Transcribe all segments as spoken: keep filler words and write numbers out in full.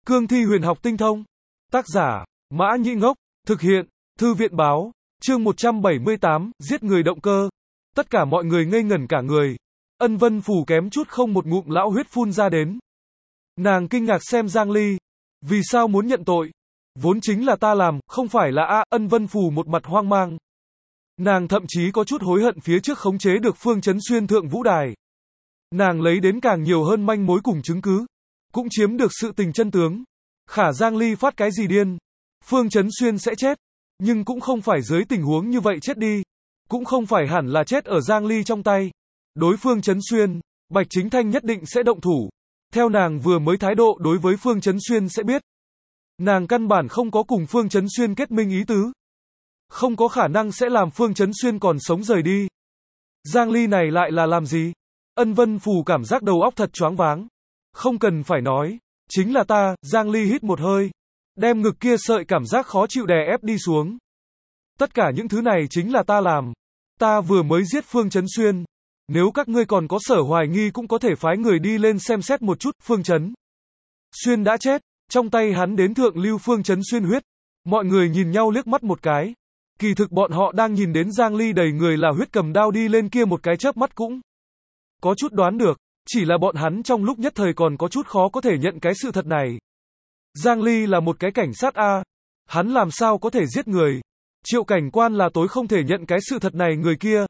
Cương thi huyền học tinh thông. Tác giả, Mã Nhĩ Ngốc. Thực hiện, Thư viện Báo. Chương một trăm bảy mươi tám, giết người động cơ. Tất cả mọi người ngây ngẩn cả người. Ân Vân Phù kém chút không một ngụm lão huyết phun ra đến. Nàng kinh ngạc xem Giang Ly. Vì sao muốn nhận tội? Vốn chính là ta làm, không phải là a. Ân Vân Phù một mặt hoang mang. Nàng thậm chí có chút hối hận phía trước khống chế được Phương Chấn Xuyên thượng vũ đài. Nàng lấy đến càng nhiều hơn manh mối cùng chứng cứ. Cũng chiếm được sự tình chân tướng. Khả Giang Ly phát cái gì điên? Phương Chấn Xuyên sẽ chết. Nhưng cũng không phải dưới tình huống như vậy chết đi. Cũng không phải hẳn là chết ở Giang Ly trong tay. Đối Phương Chấn Xuyên, Bạch Chính Thanh nhất định sẽ động thủ. Theo nàng vừa mới thái độ đối với Phương Chấn Xuyên sẽ biết. Nàng căn bản không có cùng Phương Chấn Xuyên kết minh ý tứ. Không có khả năng sẽ làm Phương Chấn Xuyên còn sống rời đi. Giang Ly này lại là làm gì? Ân Vân Phù cảm giác đầu óc thật choáng váng. Không cần phải nói. Chính là ta. Giang Ly hít một hơi. Đem ngực kia sợi cảm giác khó chịu đè ép đi xuống. Tất cả những thứ này chính là ta làm. Ta vừa mới giết Phương Chấn Xuyên. Nếu các ngươi còn có sở hoài nghi cũng có thể phái người đi lên xem xét một chút. Phương Chấn Xuyên đã chết. Trong tay hắn đến thượng lưu Phương Chấn Xuyên huyết. Mọi người nhìn nhau liếc mắt một cái. Kỳ thực bọn họ đang nhìn đến Giang Ly đầy người là huyết cầm đao đi lên kia một cái chớp mắt cũng có chút đoán được. Chỉ là bọn hắn trong lúc nhất thời còn có chút khó có thể nhận cái sự thật này. Giang Ly là một cái cảnh sát A. Hắn làm sao có thể giết người. Triệu cảnh quan là tối không thể nhận cái sự thật này người kia.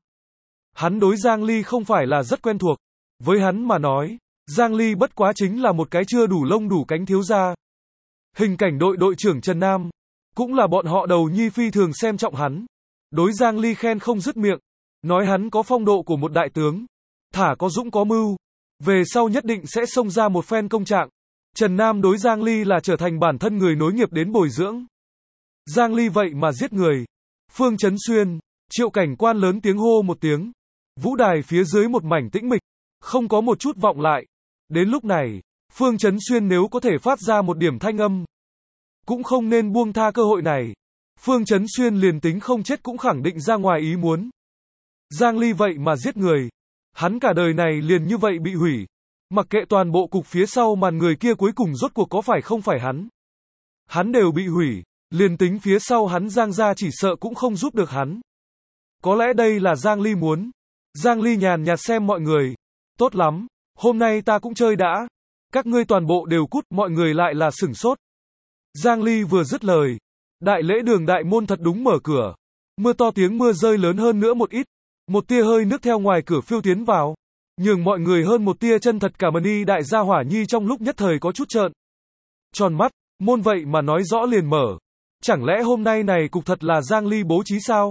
Hắn đối Giang Ly không phải là rất quen thuộc. Với hắn mà nói, Giang Ly bất quá chính là một cái chưa đủ lông đủ cánh thiếu gia. Hình cảnh đội đội trưởng Trần Nam. Cũng là bọn họ đầu nhi phi thường xem trọng hắn. Đối Giang Ly khen không dứt miệng. Nói hắn có phong độ của một đại tướng. Thả có dũng có mưu. Về sau nhất định sẽ xông ra một phen công trạng. Trần Nam đối Giang Ly là trở thành bản thân người nối nghiệp đến bồi dưỡng. Giang Ly vậy mà giết người. Phương Chấn Xuyên. Triệu cảnh quan lớn tiếng hô một tiếng. Vũ đài phía dưới một mảnh tĩnh mịch. Không có một chút vọng lại. Đến lúc này, Phương Chấn Xuyên nếu có thể phát ra một điểm thanh âm. Cũng không nên buông tha cơ hội này. Phương Chấn Xuyên liền tính không chết cũng khẳng định ra ngoài ý muốn. Giang Ly vậy mà giết người. Hắn cả đời này liền như vậy bị hủy. Mặc kệ toàn bộ cục phía sau màn người kia cuối cùng rốt cuộc có phải không phải hắn. Hắn đều bị hủy. Liền tính phía sau hắn Giang gia chỉ sợ cũng không giúp được hắn. Có lẽ đây là Giang Ly muốn. Giang Ly nhàn nhạt xem mọi người. Tốt lắm. Hôm nay ta cũng chơi đã. Các ngươi toàn bộ đều cút. Mọi người lại là sửng sốt. Giang Ly vừa dứt lời. Đại lễ đường đại môn thật đúng mở cửa. Mưa to tiếng mưa rơi lớn hơn nữa một ít. Một tia hơi nước theo ngoài cửa phiêu tiến vào. Nhường mọi người hơn một tia chân thật cả mani đại gia hỏa nhi trong lúc nhất thời có chút trợn tròn mắt. Môn vậy mà nói rõ liền mở. Chẳng lẽ hôm nay này cục thật là Giang Ly bố trí sao?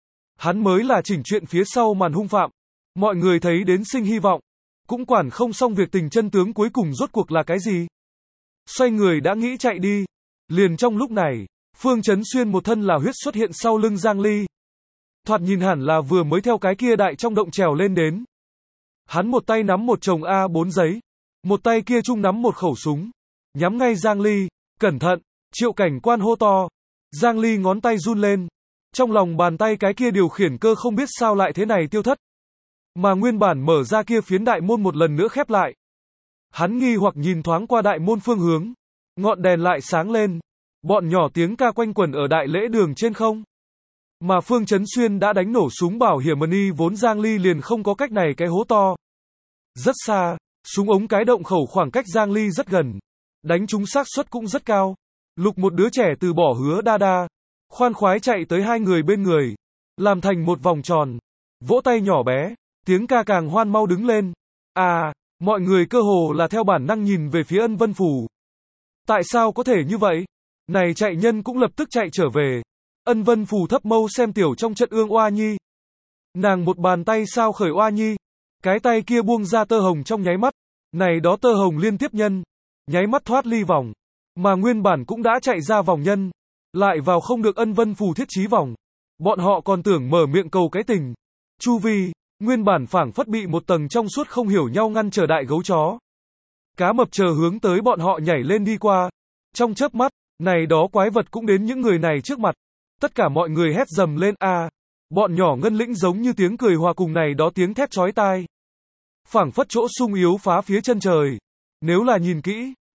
Hắn mới là chỉnh chuyện phía sau màn hung phạm. Mọi người thấy đến sinh hy vọng. Cũng quản không xong việc tình chân tướng cuối cùng rốt cuộc là cái gì. Xoay người đã nghĩ chạy đi. Liền trong lúc này, Phương Chấn Xuyên một thân là huyết xuất hiện sau lưng Giang Ly. Thoạt nhìn hẳn là vừa mới theo cái kia đại trong động trèo lên đến. Hắn một tay nắm một chồng A bốn giấy. Một tay kia chung nắm một khẩu súng. Nhắm ngay Giang Ly. Cẩn thận. Triệu cảnh quan hô to. Giang Ly ngón tay run lên. Trong lòng bàn tay cái kia điều khiển cơ không biết sao lại thế này tiêu thất. Mà nguyên bản mở ra kia phiến đại môn một lần nữa khép lại. Hắn nghi hoặc nhìn thoáng qua đại môn phương hướng. Ngọn đèn lại sáng lên. Bọn nhỏ tiếng ca quanh quẩn ở đại lễ đường trên không. Mà Phương Chấn Xuyên đã đánh nổ súng bảo hiểm mani vốn Giang Ly liền không có cách này cái hố to. Rất xa, súng ống cái động khẩu khoảng cách Giang Ly rất gần. Đánh trúng xác suất cũng rất cao. Lục một đứa trẻ từ bỏ hứa đa đa. Khoan khoái chạy tới hai người bên người. Làm thành một vòng tròn. Vỗ tay nhỏ bé. Tiếng ca càng hoan mau đứng lên. À, mọi người cơ hồ là theo bản năng nhìn về phía Ân Vân Phù. Tại sao có thể như vậy? Này chạy nhân cũng lập tức chạy trở về. Ân Vân Phù thấp mâu xem tiểu trong trận ương Oa Nhi. Nàng một bàn tay sao khởi Oa Nhi. Cái tay kia buông ra tơ hồng trong nháy mắt. Này đó tơ hồng liên tiếp nhân. Nháy mắt thoát ly vòng. Mà nguyên bản cũng đã chạy ra vòng nhân. Lại vào không được Ân Vân Phù thiết trí vòng. Bọn họ còn tưởng mở miệng cầu cái tình. Chu vi, nguyên bản phảng phất bị một tầng trong suốt không hiểu nhau ngăn trở đại gấu chó. Cá mập chờ hướng tới bọn họ nhảy lên đi qua. Trong chớp mắt, này đó quái vật cũng đến những người này trước mặt. Tất cả mọi người hét dầm lên a. À, bọn nhỏ ngân lĩnh giống như tiếng cười hòa cùng này đó tiếng thét chói tai. Phảng phất chỗ sung yếu phá phía chân trời. Nếu là nhìn kỹ,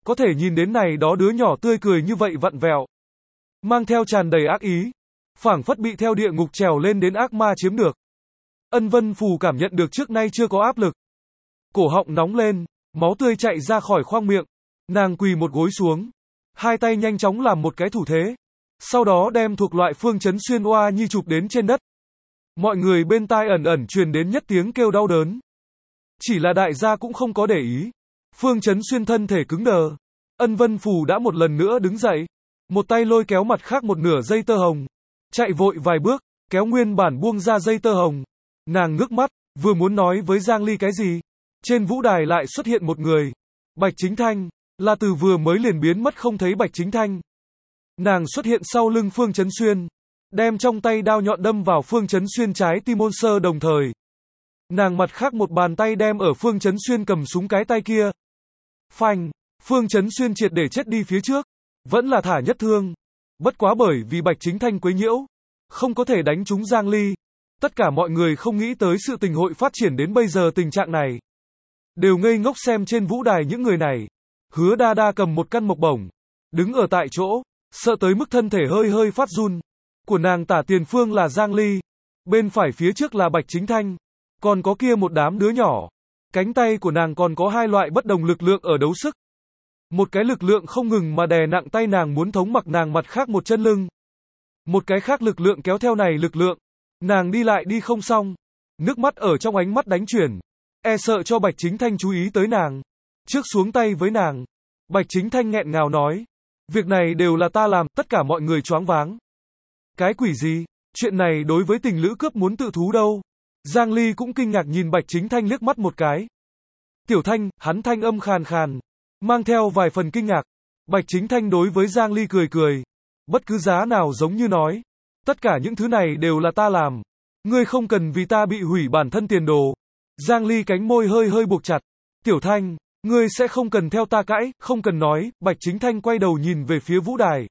có thể nhìn đến này đó đứa nhỏ tươi cười như vậy vặn vẹo, mang theo tràn đầy ác ý, phảng phất bị theo địa ngục trèo lên đến ác ma chiếm được. Ân Vân Phù cảm nhận được trước nay chưa có áp lực. Cổ họng nóng lên, máu tươi chạy ra khỏi khoang miệng. Nàng quỳ một gối xuống, hai tay nhanh chóng làm một cái thủ thế. Sau đó đem thuộc loại Phương Chấn Xuyên oa nhi chụp đến trên đất. Mọi người bên tai ẩn ẩn truyền đến nhất tiếng kêu đau đớn. Chỉ là đại gia cũng không có để ý. Phương Chấn Xuyên thân thể cứng đờ. Ân Vân Phù đã một lần nữa đứng dậy. Một tay lôi kéo mặt khác một nửa dây tơ hồng. Chạy vội vài bước, kéo nguyên bản buông ra dây tơ hồng. Nàng ngước mắt, vừa muốn nói với Giang Ly cái gì. Trên vũ đài lại xuất hiện một người. Bạch Chính Thanh, là từ vừa mới liền biến mất không thấy Bạch Chính Thanh. Nàng xuất hiện sau lưng Phương Chấn Xuyên. Đem trong tay đao nhọn đâm vào Phương Chấn Xuyên trái tim môn sơ đồng thời. Nàng mặt khác một bàn tay đem ở Phương Chấn Xuyên cầm súng cái tay kia. Phanh, Phương Chấn Xuyên triệt để chết đi phía trước. Vẫn là thả nhất thương. Bất quá bởi vì Bạch Chính Thanh quấy nhiễu. Không có thể đánh trúng Giang Ly. Tất cả mọi người không nghĩ tới sự tình hội phát triển đến bây giờ tình trạng này. Đều ngây ngốc xem trên vũ đài những người này. Hứa Đa Đa cầm một căn mộc bổng. Đứng ở tại chỗ. Sợ tới mức thân thể hơi hơi phát run. Của nàng tả tiền phương là Giang Ly. Bên phải phía trước là Bạch Chính Thanh. Còn có kia một đám đứa nhỏ. Cánh tay của nàng còn có hai loại bất đồng lực lượng ở đấu sức. Một cái lực lượng không ngừng mà đè nặng tay nàng muốn thống mặc nàng mặt khác một chân lưng. Một cái khác lực lượng kéo theo này lực lượng. Nàng đi lại đi không xong. Nước mắt ở trong ánh mắt đánh chuyển. E sợ cho Bạch Chính Thanh chú ý tới nàng. Trước xuống tay với nàng. Bạch Chính Thanh nghẹn ngào nói. Việc này đều là ta làm, tất cả mọi người choáng váng. Cái quỷ gì? Chuyện này đối với tình lữ cướp muốn tự thú đâu? Giang Ly cũng kinh ngạc nhìn Bạch Chính Thanh liếc mắt một cái. Tiểu Thanh, hắn thanh âm khàn khàn. Mang theo vài phần kinh ngạc. Bạch Chính Thanh đối với Giang Ly cười cười. Bất cứ giá nào giống như nói. Tất cả những thứ này đều là ta làm. Ngươi không cần vì ta bị hủy bản thân tiền đồ. Giang Ly cánh môi hơi hơi buộc chặt. Tiểu Thanh, ngươi sẽ không cần theo ta cãi, không cần nói. Bạch Chính Thanh quay đầu nhìn về phía vũ đài.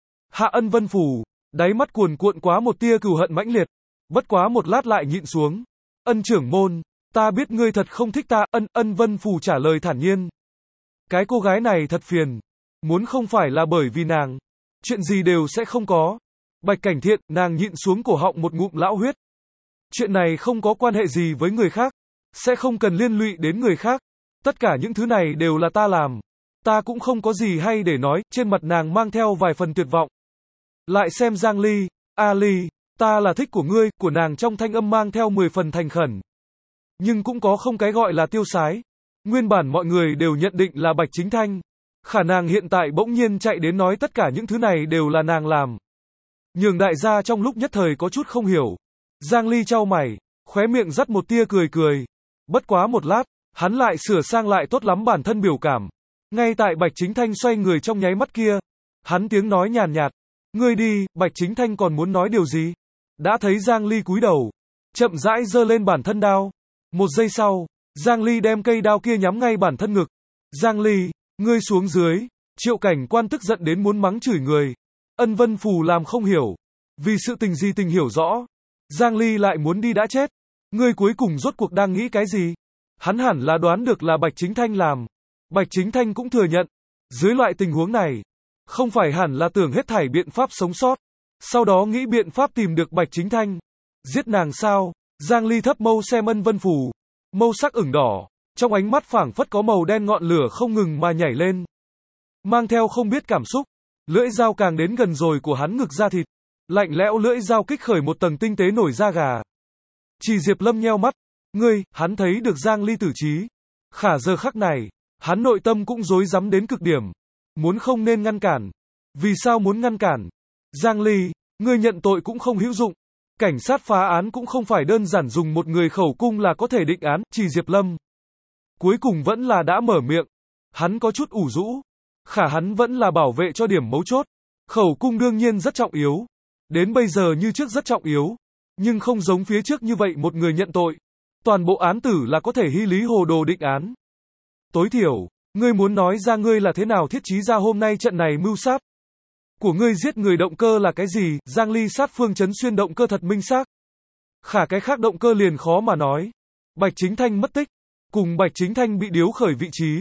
Hạ Ân Vân Phủ, đáy mắt cuồn cuộn quá một tia cừu hận mãnh liệt. Bất quá một lát lại nhịn xuống. Ân trưởng môn, ta biết ngươi thật không thích ta. Ân Ân Vân Phủ trả lời thản nhiên. Cái cô gái này thật phiền. Muốn không phải là bởi vì nàng. Chuyện gì đều sẽ không có. Bạch Cảnh Thiện, nàng nhịn xuống cổ họng một ngụm lão huyết. Chuyện này không có quan hệ gì với người khác. Sẽ không cần liên lụy đến người khác. Tất cả những thứ này đều là ta làm. Ta cũng không có gì hay để nói. Trên mặt nàng mang theo vài phần tuyệt vọng. Lại xem Giang Ly. A Ly, ta là thích của ngươi. Của nàng trong thanh âm mang theo mười phần thành khẩn. Nhưng cũng có không cái gọi là tiêu sái. Nguyên bản mọi người đều nhận định là Bạch Chính Thanh. Khả năng hiện tại bỗng nhiên chạy đến nói tất cả những thứ này đều là nàng làm. Nhường đại gia trong lúc nhất thời có chút không hiểu. Giang Ly chau mày, khóe miệng dắt một tia cười cười. Bất quá một lát, hắn lại sửa sang lại tốt lắm bản thân biểu cảm. Ngay tại Bạch Chính Thanh xoay người trong nháy mắt kia, hắn tiếng nói nhàn nhạt. Ngươi đi, Bạch Chính Thanh còn muốn nói điều gì? Đã thấy Giang Ly cúi đầu, chậm rãi giơ lên bản thân đao. Một giây sau, Giang Ly đem cây đao kia nhắm ngay bản thân ngực. Giang Ly, ngươi xuống dưới. Triệu Cảnh Quan tức giận đến muốn mắng chửi người. Ân Vân Phù làm không hiểu. Vì sự tình gì tình hiểu rõ. Giang Ly lại muốn đi đã chết. Ngươi cuối cùng rốt cuộc đang nghĩ cái gì? Hắn hẳn là đoán được là Bạch Chính Thanh làm. Bạch Chính Thanh cũng thừa nhận. Dưới loại tình huống này, không phải hẳn là tưởng hết thảy biện pháp sống sót. Sau đó nghĩ biện pháp tìm được Bạch Chính Thanh. Giết nàng sao? Giang Ly thấp mâu xem Ân Vân Phù. Mâu sắc ửng đỏ. Trong ánh mắt phảng phất có màu đen ngọn lửa không ngừng mà nhảy lên. Mang theo không biết cảm xúc. Lưỡi dao càng đến gần rồi của hắn ngực da thịt. Lạnh lẽo lưỡi dao kích khởi một tầng tinh tế nổi da gà. Chỉ Diệp Lâm nheo mắt. Ngươi, hắn thấy được Giang Ly tử trí. Khả giờ khắc này, hắn nội tâm cũng rối rắm đến cực điểm. Muốn không nên ngăn cản. Vì sao muốn ngăn cản? Giang Ly, ngươi nhận tội cũng không hữu dụng. Cảnh sát phá án cũng không phải đơn giản dùng một người khẩu cung là có thể định án. Chỉ Diệp Lâm cuối cùng vẫn là đã mở miệng. Hắn có chút ủ rũ. Khả hắn vẫn là bảo vệ cho điểm mấu chốt. Khẩu cung đương nhiên rất trọng yếu. Đến bây giờ như trước rất trọng yếu. Nhưng không giống phía trước như vậy một người nhận tội. Toàn bộ án tử là có thể hy lý hồ đồ định án. Tối thiểu, ngươi muốn nói ra ngươi là thế nào thiết trí ra hôm nay trận này mưu sát. Của ngươi giết người động cơ là cái gì? Giang Ly sát Phương Chấn Xuyên động cơ thật minh xác. Khả cái khác động cơ liền khó mà nói. Bạch Chính Thanh mất tích. Cùng Bạch Chính Thanh bị điếu khởi vị trí.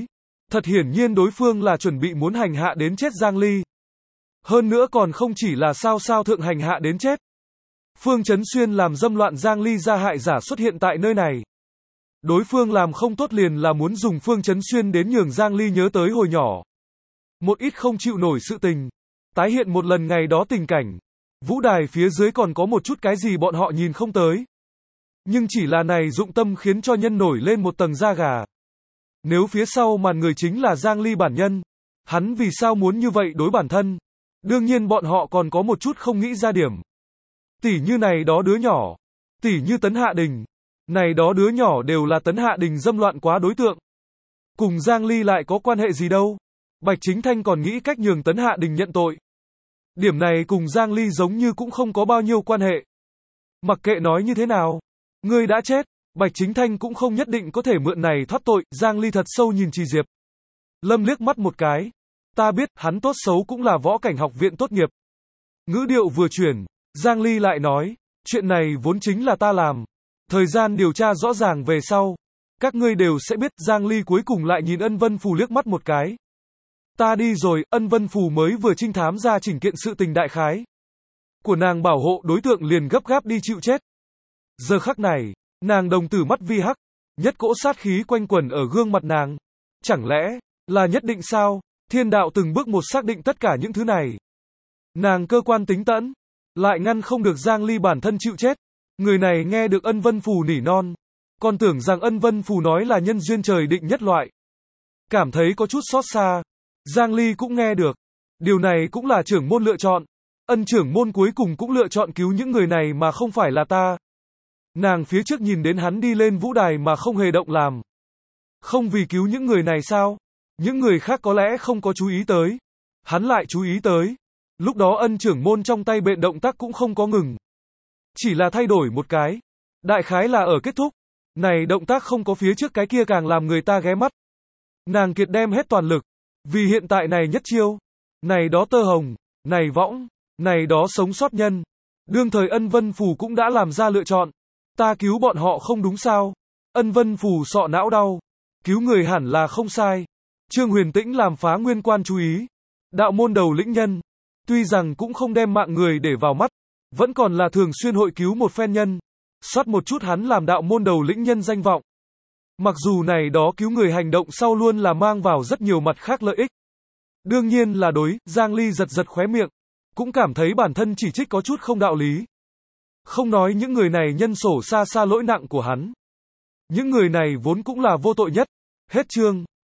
Thật hiển nhiên đối phương là chuẩn bị muốn hành hạ đến chết Giang Ly. Hơn nữa còn không chỉ là sao sao thượng hành hạ đến chết. Phương Chấn Xuyên làm dâm loạn Giang Ly ra hại giả xuất hiện tại nơi này. Đối phương làm không tốt liền là muốn dùng Phương Chấn Xuyên đến nhường Giang Ly nhớ tới hồi nhỏ. Một ít không chịu nổi sự tình. Tái hiện một lần ngày đó tình cảnh. Vũ đài phía dưới còn có một chút cái gì bọn họ nhìn không tới. Nhưng chỉ là này dụng tâm khiến cho nhân nổi lên một tầng da gà. Nếu phía sau màn người chính là Giang Ly bản nhân, hắn vì sao muốn như vậy đối bản thân? Đương nhiên bọn họ còn có một chút không nghĩ ra điểm. Tỷ như này đó đứa nhỏ, tỷ như Tấn Hạ Đình, này đó đứa nhỏ đều là Tấn Hạ Đình dâm loạn quá đối tượng. Cùng Giang Ly lại có quan hệ gì đâu? Bạch Chính Thanh còn nghĩ cách nhường Tấn Hạ Đình nhận tội. Điểm này cùng Giang Ly giống như cũng không có bao nhiêu quan hệ. Mặc kệ nói như thế nào, ngươi đã chết, Bạch Chính Thanh cũng không nhất định có thể mượn này thoát tội. Giang Ly thật sâu nhìn Trì Diệp Lâm liếc mắt một cái. Ta biết, hắn tốt xấu cũng là võ cảnh học viện tốt nghiệp. Ngữ điệu vừa chuyển, Giang Ly lại nói, chuyện này vốn chính là ta làm. Thời gian điều tra rõ ràng về sau, các ngươi đều sẽ biết. Giang Ly cuối cùng lại nhìn Ân Vân Phù liếc mắt một cái. Ta đi rồi. Ân Vân Phù mới vừa trinh thám ra chỉnh kiện sự tình đại khái của nàng bảo hộ đối tượng liền gấp gáp đi chịu chết. Giờ khắc này, nàng đồng tử mắt vi hắc, nhất cỗ sát khí quanh quẩn ở gương mặt nàng. Chẳng lẽ là nhất định sao? Thiên đạo từng bước một xác định tất cả những thứ này. Nàng cơ quan tính tẫn, lại ngăn không được Giang Ly bản thân chịu chết. Người này nghe được Ân Vân Phù nỉ non, còn tưởng rằng Ân Vân Phù nói là nhân duyên trời định nhất loại. Cảm thấy có chút xót xa. Giang Ly cũng nghe được. Điều này cũng là trưởng môn lựa chọn. Ân trưởng môn cuối cùng cũng lựa chọn cứu những người này mà không phải là ta. Nàng phía trước nhìn đến hắn đi lên vũ đài mà không hề động làm. Không vì cứu những người này sao? Những người khác có lẽ không có chú ý tới. Hắn lại chú ý tới. Lúc đó Ân trưởng môn trong tay bện động tác cũng không có ngừng. Chỉ là thay đổi một cái. Đại khái là ở kết thúc. Này động tác không có phía trước cái kia càng làm người ta ghé mắt. Nàng kiệt đem hết toàn lực. Vì hiện tại này nhất chiêu. Này đó tơ hồng. Này võng. Này đó sống sót nhân. Đương thời Ân Vân Phù cũng đã làm ra lựa chọn. Ta cứu bọn họ không đúng sao? Ân Vân Phù sọ não đau. Cứu người hẳn là không sai. Trương Huyền Tĩnh làm phá nguyên quan chú ý. Đạo môn đầu lĩnh nhân. Tuy rằng cũng không đem mạng người để vào mắt. Vẫn còn là thường xuyên hội cứu một phen nhân. Soát một chút hắn làm đạo môn đầu lĩnh nhân danh vọng. Mặc dù này đó cứu người hành động sau luôn là mang vào rất nhiều mặt khác lợi ích. Đương nhiên là đối. Giang Ly giật giật khóe miệng. Cũng cảm thấy bản thân chỉ trích có chút không đạo lý. Không nói những người này nhân sổ xa xa lỗi nặng của hắn. Những người này vốn cũng là vô tội nhất. Hết chương.